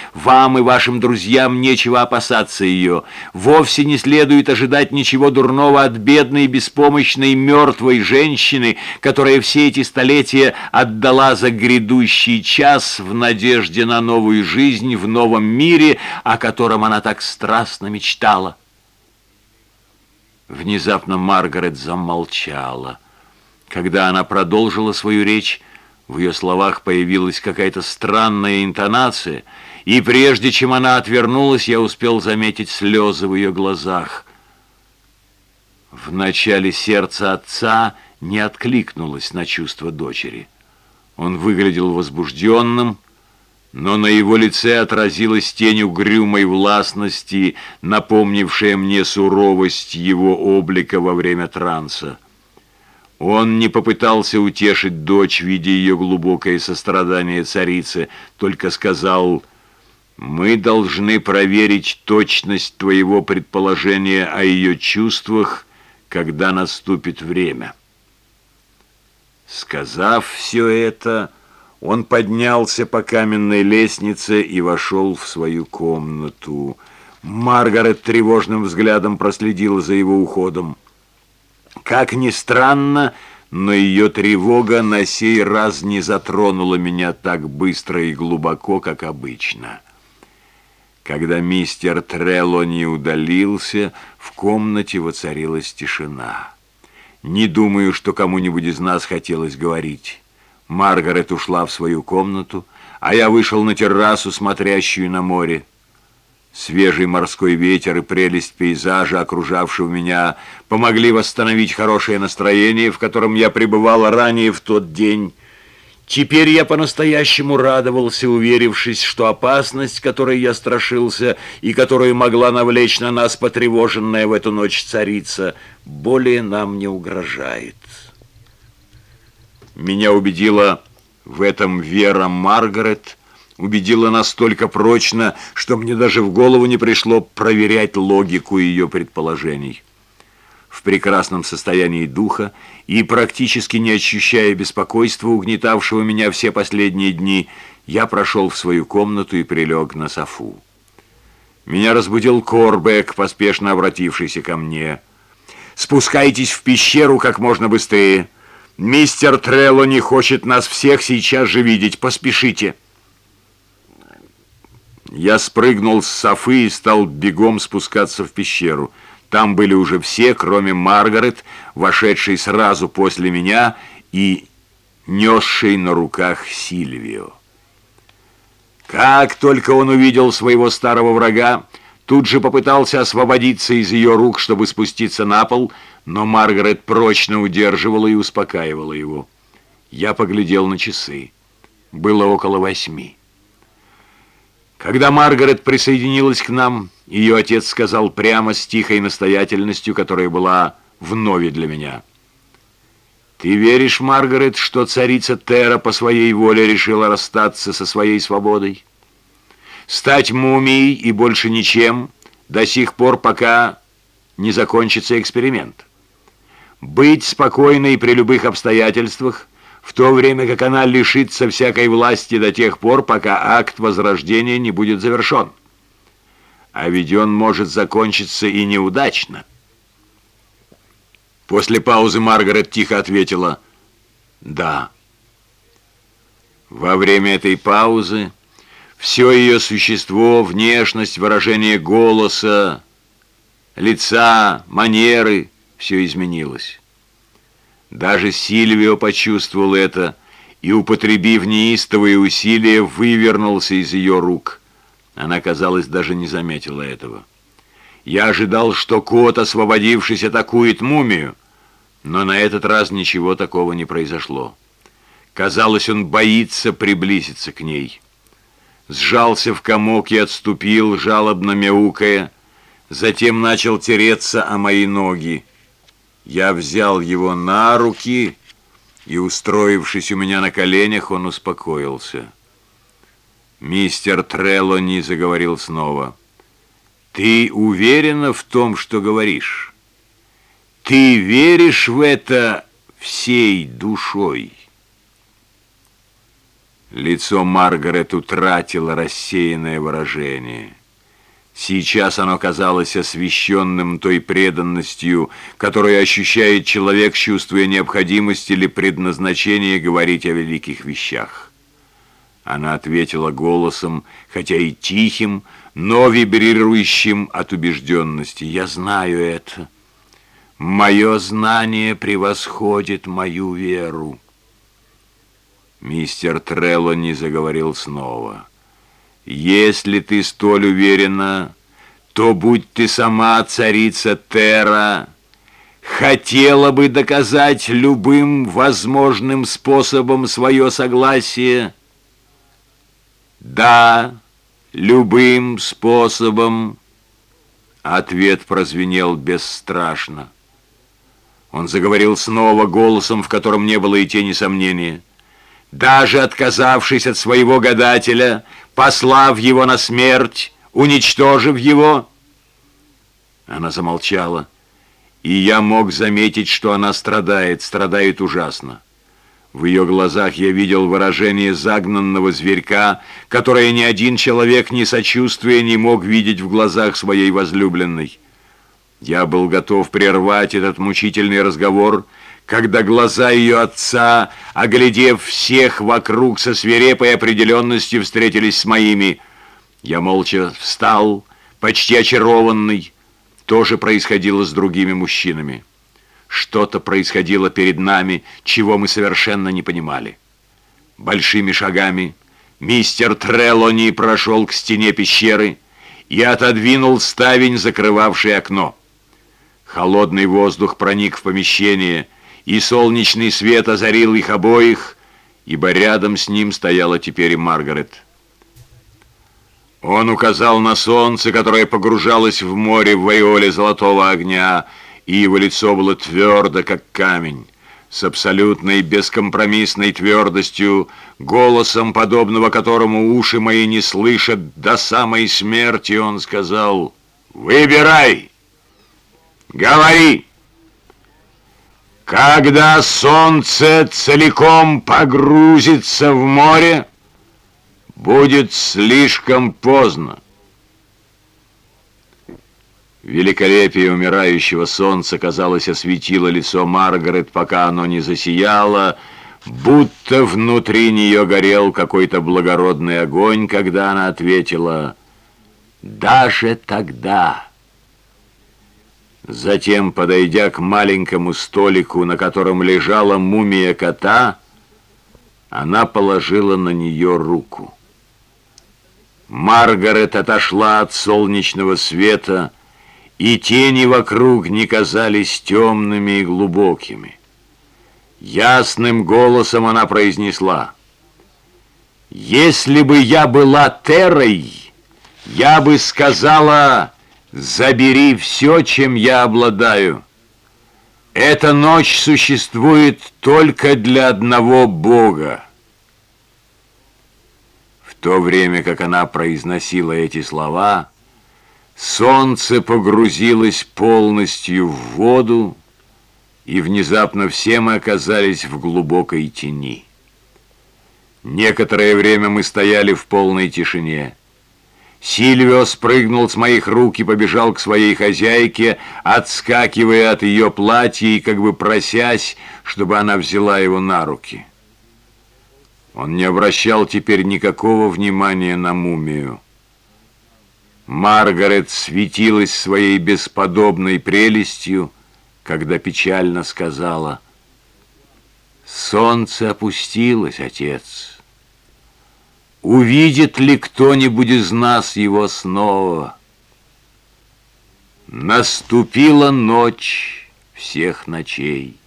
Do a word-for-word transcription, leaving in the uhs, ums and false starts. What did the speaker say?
Вам и вашим друзьям нечего опасаться ее. Вовсе не следует ожидать ничего дурного от бедной, беспомощной, мертвой женщины, которая все эти столетия отдала за грядущий час в надежде на новую жизнь в новом мире, о котором она так страстно мечтала. Внезапно Маргарет замолчала. Когда она продолжила свою речь, в ее словах появилась какая-то странная интонация, и прежде чем она отвернулась, я успел заметить слезы в ее глазах. Вначале сердце отца не откликнулось на чувства дочери. Он выглядел возбужденным, но на его лице отразилась тень угрюмой властности, напомнившая мне суровость его облика во время транса. Он не попытался утешить дочь, видя ее глубокое сострадание царицы, только сказал: «Мы должны проверить точность твоего предположения о ее чувствах, когда наступит время». Сказав все это, он поднялся по каменной лестнице и вошел в свою комнату. Маргарет тревожным взглядом проследила за его уходом. Как ни странно, но ее тревога на сей раз не затронула меня так быстро и глубоко, как обычно. Когда мистер Трелони удалился, в комнате воцарилась тишина. Не думаю, что кому-нибудь из нас хотелось говорить. Маргарет ушла в свою комнату, а я вышел на террасу, смотрящую на море. Свежий морской ветер и прелесть пейзажа, окружавшего меня, помогли восстановить хорошее настроение, в котором я пребывал ранее в тот день. Теперь я по-настоящему радовался, уверившись, что опасность, которой я страшился и которую могла навлечь на нас потревоженная в эту ночь царица, более нам не угрожает. Меня убедила в этом вера Маргарет, убедила настолько прочно, что мне даже в голову не пришло проверять логику ее предположений. В прекрасном состоянии духа и практически не ощущая беспокойства, угнетавшего меня все последние дни, я прошел в свою комнату и прилег на софу. Меня разбудил Корбек, поспешно обратившийся ко мне. «Спускайтесь в пещеру как можно быстрее. Мистер Трелони хочет нас всех сейчас же видеть. Поспешите». Я спрыгнул с софы и стал бегом спускаться в пещеру. Там были уже все, кроме Маргарет, вошедшей сразу после меня и несшей на руках Сильвио. Как только он увидел своего старого врага, тут же попытался освободиться из ее рук, чтобы спуститься на пол, но Маргарет прочно удерживала и успокаивала его. Я поглядел на часы. Было около восьми. Когда Маргарет присоединилась к нам, ее отец сказал прямо с тихой настоятельностью, которая была вновь для меня: «Ты веришь, Маргарет, что царица Тера по своей воле решила расстаться со своей свободой? Стать мумией и больше ничем до сих пор, пока не закончится эксперимент? Быть спокойной при любых обстоятельствах, в то время как она лишится всякой власти до тех пор, пока акт возрождения не будет завершен. А ведь он может закончиться и неудачно». После паузы Маргарет тихо ответила: «Да». Во время этой паузы все ее существо, внешность, выражение голоса, лица, манеры — все изменилось. Даже Сильвио почувствовал это и, употребив неистовые усилия, вывернулся из ее рук. Она, казалось, даже не заметила этого. Я ожидал, что кот, освободившись, атакует мумию, но на этот раз ничего такого не произошло. Казалось, он боится приблизиться к ней. Сжался в комок и отступил, жалобно мяукая, затем начал тереться о мои ноги. Я взял его на руки, и, устроившись у меня на коленях, он успокоился. Мистер Трелони заговорил снова: «Ты уверена в том, что говоришь? Ты веришь в это всей душой?» Лицо Маргарет утратило рассеянное выражение. Сейчас оно казалось освещенным той преданностью, которую ощущает человек, чувствуя необходимость или предназначение говорить о великих вещах. Она ответила голосом, хотя и тихим, но вибрирующим от убежденности: «Я знаю это. Мое знание превосходит мою веру». Мистер Трелони заговорил снова. «Если ты столь уверена, то будь ты сама царица Терра, хотела бы доказать любым возможным способом свое согласие?» «Да, любым способом», — ответ прозвенел бесстрашно. Он заговорил снова голосом, в котором не было и тени сомнения. «Даже отказавшись от своего гадателя, послав его на смерть, уничтожив его...» Она замолчала, и я мог заметить, что она страдает, страдает ужасно. В ее глазах я видел выражение загнанного зверька, которое ни один человек, ни сочувствия, не мог видеть в глазах своей возлюбленной. Я был готов прервать этот мучительный разговор, когда глаза ее отца, оглядев всех вокруг со свирепой определенностью, встретились с моими. Я молча встал, почти очарованный. То же происходило с другими мужчинами. Что-то происходило перед нами, чего мы совершенно не понимали. Большими шагами мистер Трелони прошел к стене пещеры и отодвинул ставень, закрывавший окно. Холодный воздух проник в помещение, и солнечный свет озарил их обоих, ибо рядом с ним стояла теперь и Маргарет. Он указал на солнце, которое погружалось в море в ореоле золотого огня, и его лицо было твердо, как камень. С абсолютной бескомпромиссной твердостью, голосом, подобного которому уши мои не слышат до самой смерти, он сказал: «Выбирай! Говори! Когда солнце целиком погрузится в море, будет слишком поздно». Великолепие умирающего солнца, казалось, осветило лицо Маргарет, пока оно не засияло, будто внутри нее горел какой-то благородный огонь, когда она ответила: «Даже тогда». Затем, подойдя к маленькому столику, на котором лежала мумия кота, она положила на нее руку. Маргарет отошла от солнечного света, и тени вокруг не казались темными и глубокими. Ясным голосом она произнесла: «Если бы я была Террой, я бы сказала: забери все, чем я обладаю. Эта ночь существует только для одного Бога». В то время, как она произносила эти слова, солнце погрузилось полностью в воду, и внезапно все мы оказались в глубокой тени. Некоторое время мы стояли в полной тишине. Сильвио спрыгнул с моих рук и побежал к своей хозяйке, отскакивая от ее платья и как бы просясь, чтобы она взяла его на руки. Он не обращал теперь никакого внимания на мумию. Маргарет светилась своей бесподобной прелестью, когда печально сказала: «Солнце опустилось, отец. Увидит ли кто-нибудь из нас его снова? Наступила ночь всех ночей».